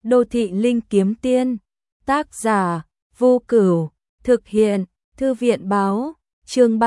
Đô thị linh kiếm tiên, tác giả, Vô Cửu, thực hiện, Thư viện báo, chương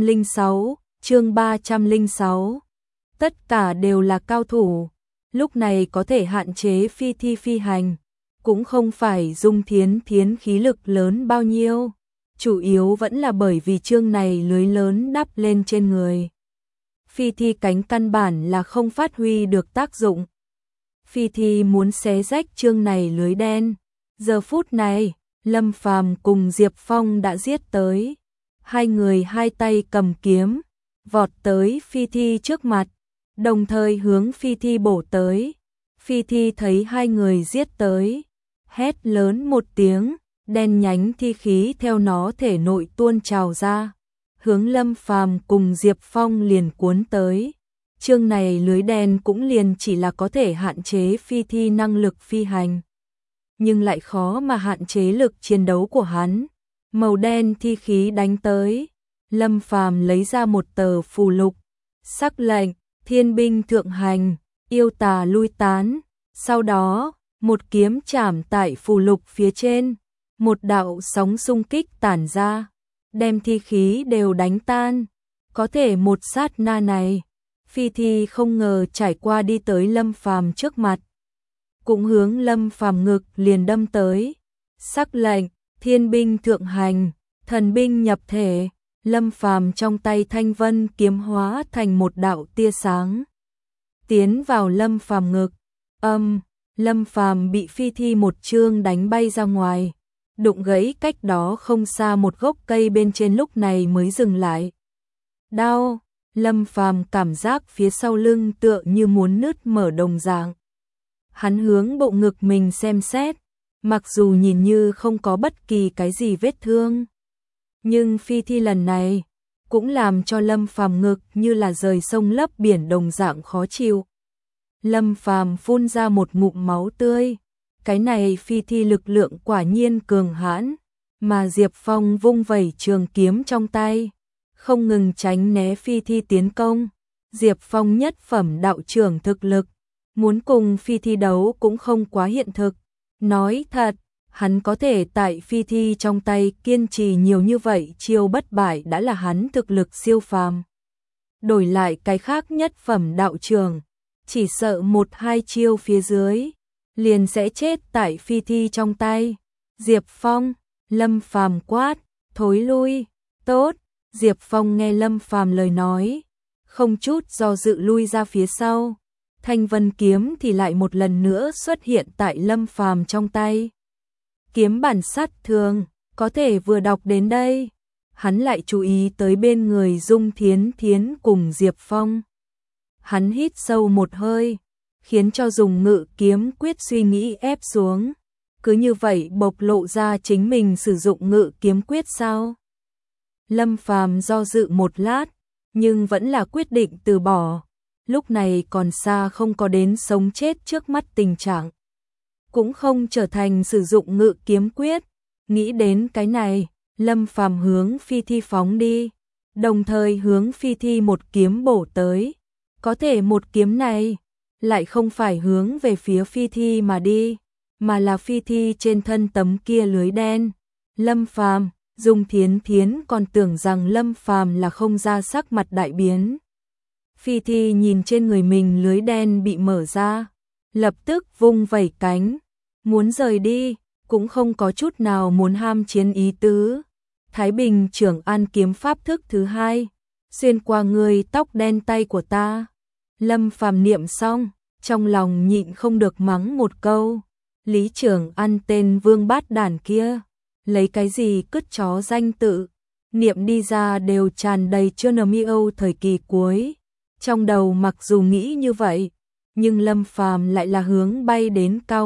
306. Tất cả đều là cao thủ, lúc này có thể hạn chế phi thi phi hành, cũng không phải Dung Thiến Thiến khí lực lớn bao nhiêu, chủ yếu vẫn là bởi vì chương này lưới lớn đắp lên trên người. Phi thi cánh căn bản là không phát huy được tác dụng. Phi thi muốn xé rách chương này lưới đen. Giờ phút này, Lâm Phàm cùng Diệp Phong đã giết tới. Hai người hai tay cầm kiếm, vọt tới phi thi trước mặt, đồng thời hướng phi thi bổ tới. Phi thi thấy hai người giết tới, hét lớn một tiếng, đen nhánh thi khí theo nó thể nội tuôn trào ra, hướng Lâm Phàm cùng Diệp Phong liền cuốn tới. Chương này lưới đen cũng liền chỉ là có thể hạn chế phi thi năng lực phi hành, nhưng lại khó mà hạn chế lực chiến đấu của hắn. Màu đen thi khí đánh tới, Lâm Phàm lấy ra một tờ phù lục, sắc lệnh, thiên binh thượng hành, yêu tà lui tán. Sau đó, một kiếm chạm tại phù lục phía trên, một đạo sóng xung kích tản ra, đem thi khí đều đánh tan. Có thể một sát na này, phi thi không ngờ trải qua đi tới Lâm Phàm trước mặt, cũng hướng Lâm Phàm ngực liền đâm tới. Sắc lệnh, thiên binh thượng hành, thần binh nhập thể. Lâm Phàm trong tay thanh vân kiếm hóa thành một đạo tia sáng, tiến vào Lâm Phàm ngực. Lâm Phàm bị phi thi một chương đánh bay ra ngoài, đụng gãy cách đó không xa một gốc cây bên trên, lúc này mới dừng lại. Đau, Lâm Phàm cảm giác phía sau lưng tựa như muốn nứt mở đồng dạng. Hắn hướng bộ ngực mình xem xét, mặc dù nhìn như không có bất kỳ cái gì vết thương, nhưng phi thi lần này cũng làm cho Lâm Phàm ngực như là rời sông lấp biển đồng dạng khó chịu. Lâm Phàm phun ra một ngụm máu tươi. Cái này phi thi lực lượng quả nhiên cường hãn, mà Diệp Phong vung vẩy trường kiếm trong tay, không ngừng tránh né phi thi tiến công. Diệp Phong nhất phẩm đạo trưởng thực lực, muốn cùng phi thi đấu cũng không quá hiện thực. Nói thật, hắn có thể tại phi thi trong tay kiên trì nhiều như vậy chiêu bất bại đã là hắn thực lực siêu phàm. Đổi lại cái khác nhất phẩm đạo trưởng, chỉ sợ một hai chiêu phía dưới liền sẽ chết tại phi thi trong tay. Diệp Phong, Lâm Phàm quát, thối lui. Tốt. Diệp Phong nghe Lâm Phàm lời nói, không chút do dự lui ra phía sau. Thanh vân kiếm thì lại một lần nữa xuất hiện tại Lâm Phàm trong tay. Kiếm bản sát thường, có thể vừa đọc đến đây, hắn lại chú ý tới bên người Dung Thiến Thiến cùng Diệp Phong. Hắn hít sâu một hơi, khiến cho dùng ngự kiếm quyết suy nghĩ ép xuống. Cứ như vậy bộc lộ ra chính mình sử dụng ngự kiếm quyết sao? Lâm Phàm do dự một lát, nhưng vẫn là quyết định từ bỏ. Lúc này còn xa không có đến sống chết trước mắt tình trạng, cũng không trở thành sử dụng ngự kiếm quyết. Nghĩ đến cái này, Lâm Phàm hướng phi thi phóng đi, đồng thời hướng phi thi một kiếm bổ tới. Có thể một kiếm này lại không phải hướng về phía phi thi mà đi, mà là phi thi trên thân tấm kia lưới đen. Lâm Phàm, Dung Thiến Thiến còn tưởng rằng Lâm Phàm là không ra, sắc mặt đại biến. Phi thi nhìn trên người mình lưới đen bị mở ra, lập tức vung vẩy cánh, muốn rời đi, cũng không có chút nào muốn ham chiến ý tứ. Thái Bình Trưởng An kiếm pháp thức thứ hai, xuyên qua người tóc đen tay của ta. Lâm Phàm niệm xong, trong lòng nhịn không được mắng một câu. Lý Trưởng An tên vương bát đản kia, lấy cái gì cứt chó danh tự, niệm đi ra đều tràn đầy Chernobyl thời kỳ cuối. Trong đầu mặc dù nghĩ như vậy, nhưng Lâm Phàm lại là hướng bay đến cao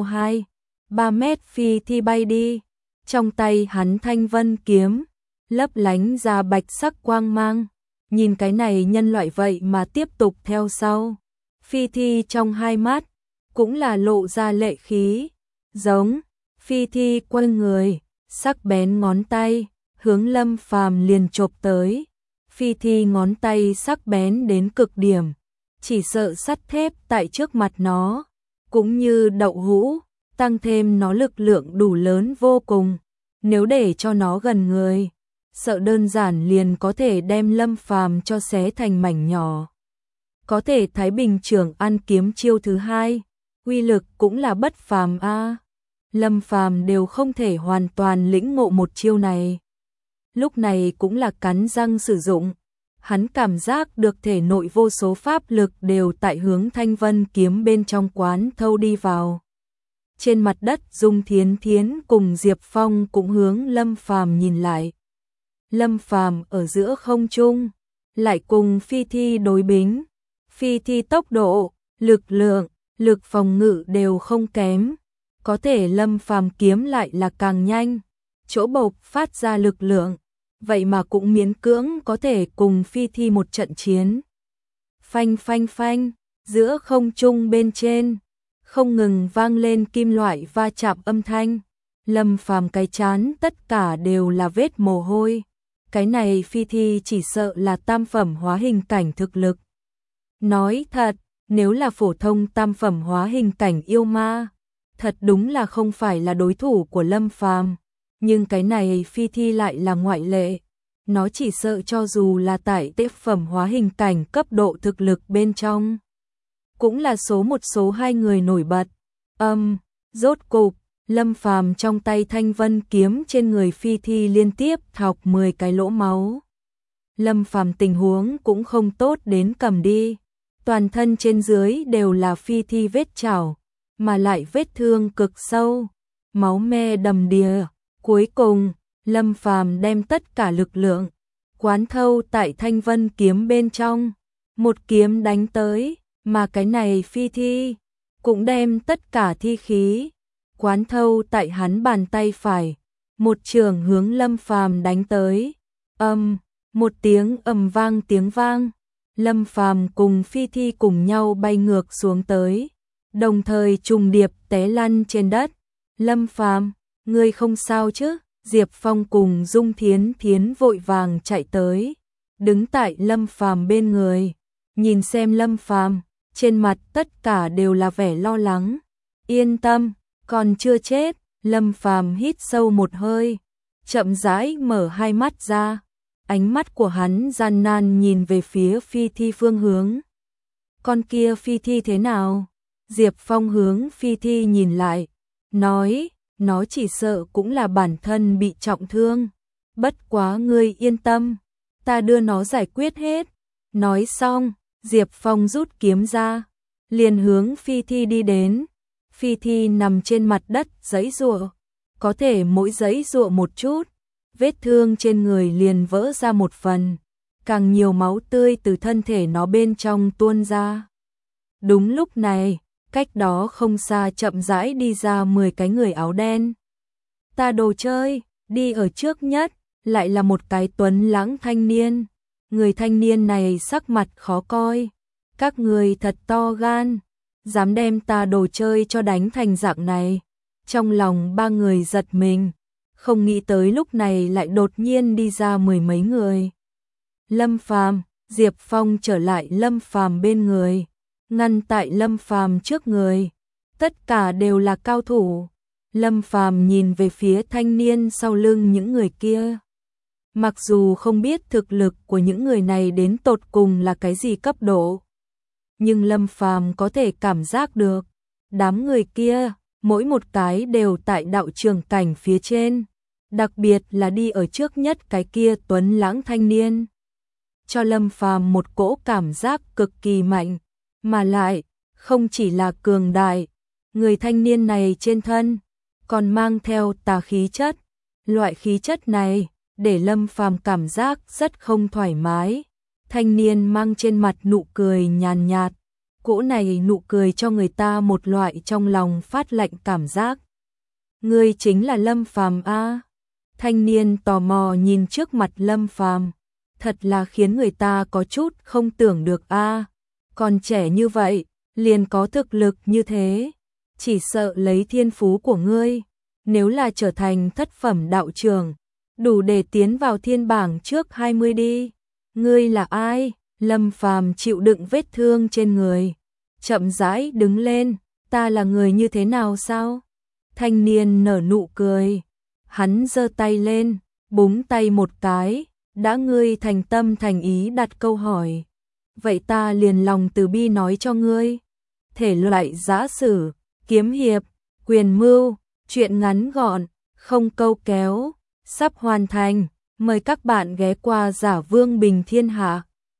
2-3 mét phi thi bay đi. Trong tay hắn thanh vân kiếm, lấp lánh ra bạch sắc quang mang. Nhìn cái này nhân loại vậy mà tiếp tục theo sau. Phi thi trong hai mắt cũng là lộ ra lệ khí. Giống, phi thi quay người, sắc bén ngón tay, hướng Lâm Phàm liền chộp tới. Phi thi ngón tay sắc bén đến cực điểm, chỉ sợ sắt thép tại trước mặt nó, cũng như đậu hũ, tăng thêm nó lực lượng đủ lớn vô cùng, nếu để cho nó gần người, sợ đơn giản liền có thể đem Lâm Phàm cho xé thành mảnh nhỏ. Có thể Thái Bình Trưởng An kiếm chiêu thứ hai, uy lực cũng là bất phàm a. Lâm Phàm đều không thể hoàn toàn lĩnh ngộ một chiêu này. Lúc này cũng là cắn răng sử dụng, hắn cảm giác được thể nội vô số pháp lực đều tại hướng Thanh Vân kiếm bên trong quán thâu đi vào. Trên mặt đất Dung Thiến Thiến cùng Diệp Phong cũng hướng Lâm Phàm nhìn lại. Lâm Phàm ở giữa không trung, lại cùng Phi Thi đối bính. Phi Thi tốc độ, lực lượng, lực phòng ngự đều không kém, có thể Lâm Phàm kiếm lại là càng nhanh, chỗ bộc phát ra lực lượng, vậy mà cũng miễn cưỡng có thể cùng Phi Thi một trận chiến. Phanh phanh phanh, giữa không trung bên trên, không ngừng vang lên kim loại va chạm âm thanh. Lâm Phàm cái trán tất cả đều là vết mồ hôi. Cái này Phi Thi chỉ sợ là tam phẩm hóa hình cảnh thực lực. Nói thật, nếu là phổ thông tam phẩm hóa hình cảnh yêu ma, thật đúng là không phải là đối thủ của Lâm Phàm, nhưng cái này Phi Thi lại là ngoại lệ. Nó chỉ sợ cho dù là tại tế phẩm hóa hình cảnh cấp độ thực lực bên trong, cũng là số một số hai người nổi bật. Rốt cục, Lâm Phàm trong tay Thanh Vân kiếm trên người Phi Thi liên tiếp thọc 10 cái lỗ máu. Lâm Phàm tình huống cũng không tốt đến cầm đi, toàn thân trên dưới đều là Phi Thi vết chảo, mà lại vết thương cực sâu, máu me đầm đìa. Cuối cùng, Lâm Phàm đem tất cả lực lượng quán thâu tại Thanh Vân kiếm bên trong, một kiếm đánh tới, mà cái này Phi Thi cũng đem tất cả thi khí quán thâu tại hắn bàn tay phải, một trường hướng Lâm Phàm đánh tới. Một tiếng tiếng vang, Lâm Phàm cùng Phi Thi cùng nhau bay ngược xuống tới, đồng thời trùng điệp té lăn trên đất. Lâm Phàm, ngươi không sao chứ? Diệp Phong cùng Dung Thiến Thiến vội vàng chạy tới, đứng tại Lâm Phàm bên người, nhìn xem Lâm Phàm, trên mặt tất cả đều là vẻ lo lắng. Yên tâm, còn chưa chết. Lâm Phàm hít sâu một hơi, chậm rãi mở hai mắt ra, ánh mắt của hắn gian nan nhìn về phía Phi Thi phương hướng. Con kia Phi Thi thế nào? Diệp Phong hướng Phi Thi nhìn lại, nói, nó chỉ sợ cũng là bản thân bị trọng thương. Bất quá ngươi yên tâm, ta đưa nó giải quyết hết. Nói xong, Diệp Phong rút kiếm ra, liền hướng Phi Thi đi đến. Phi Thi nằm trên mặt đất giãy giụa, có thể mỗi giãy giụa một chút, vết thương trên người liền vỡ ra một phần, càng nhiều máu tươi từ thân thể nó bên trong tuôn ra. Đúng lúc này, cách đó không xa chậm rãi đi ra 10 cái người áo đen. Ta đồ chơi, đi ở trước nhất, lại là một cái tuấn lãng thanh niên. Người thanh niên này sắc mặt khó coi. Các người thật to gan, dám đem ta đồ chơi cho đánh thành dạng này. Trong lòng ba người giật mình, không nghĩ tới lúc này lại đột nhiên đi ra 10 mấy người. Lâm Phàm, Diệp Phong trở lại Lâm Phàm bên người, ngăn tại Lâm Phàm trước người. Tất cả đều là cao thủ. Lâm Phàm nhìn về phía thanh niên sau lưng những người kia. Mặc dù không biết thực lực của những người này đến tột cùng là cái gì cấp độ, nhưng Lâm Phàm có thể cảm giác được, đám người kia, mỗi một cái đều tại đạo trường cảnh phía trên, đặc biệt là đi ở trước nhất cái kia tuấn lãng thanh niên, cho Lâm Phàm một cỗ cảm giác cực kỳ mạnh, mà lại không chỉ là cường đại, người thanh niên này trên thân còn mang theo tà khí chất. Loại khí chất này để Lâm Phàm cảm giác rất không thoải mái. Thanh niên mang trên mặt nụ cười nhàn nhạt, cỗ này nụ cười cho người ta một loại trong lòng phát lạnh cảm giác. Ngươi chính là Lâm Phàm a? Thanh niên tò mò nhìn trước mặt Lâm Phàm, thật là khiến người ta có chút không tưởng được a. Còn trẻ như vậy, liền có thực lực như thế, chỉ sợ lấy thiên phú của ngươi, nếu là trở thành thất phẩm đạo trưởng, đủ để tiến vào thiên bảng trước 20 đi. Ngươi là ai? Lâm Phàm chịu đựng vết thương trên người, chậm rãi đứng lên. Ta là người như thế nào sao? Thanh niên nở nụ cười, hắn giơ tay lên, búng tay một cái, đã ngươi thành tâm thành ý đặt câu hỏi. Vậy ta liền lòng từ bi nói cho ngươi. Thể loại giã sử, kiếm hiệp, quyền mưu, truyện ngắn gọn, không câu kéo, sắp hoàn thành. Mời các bạn ghé qua Giả Vương Bình Thiên Hạ.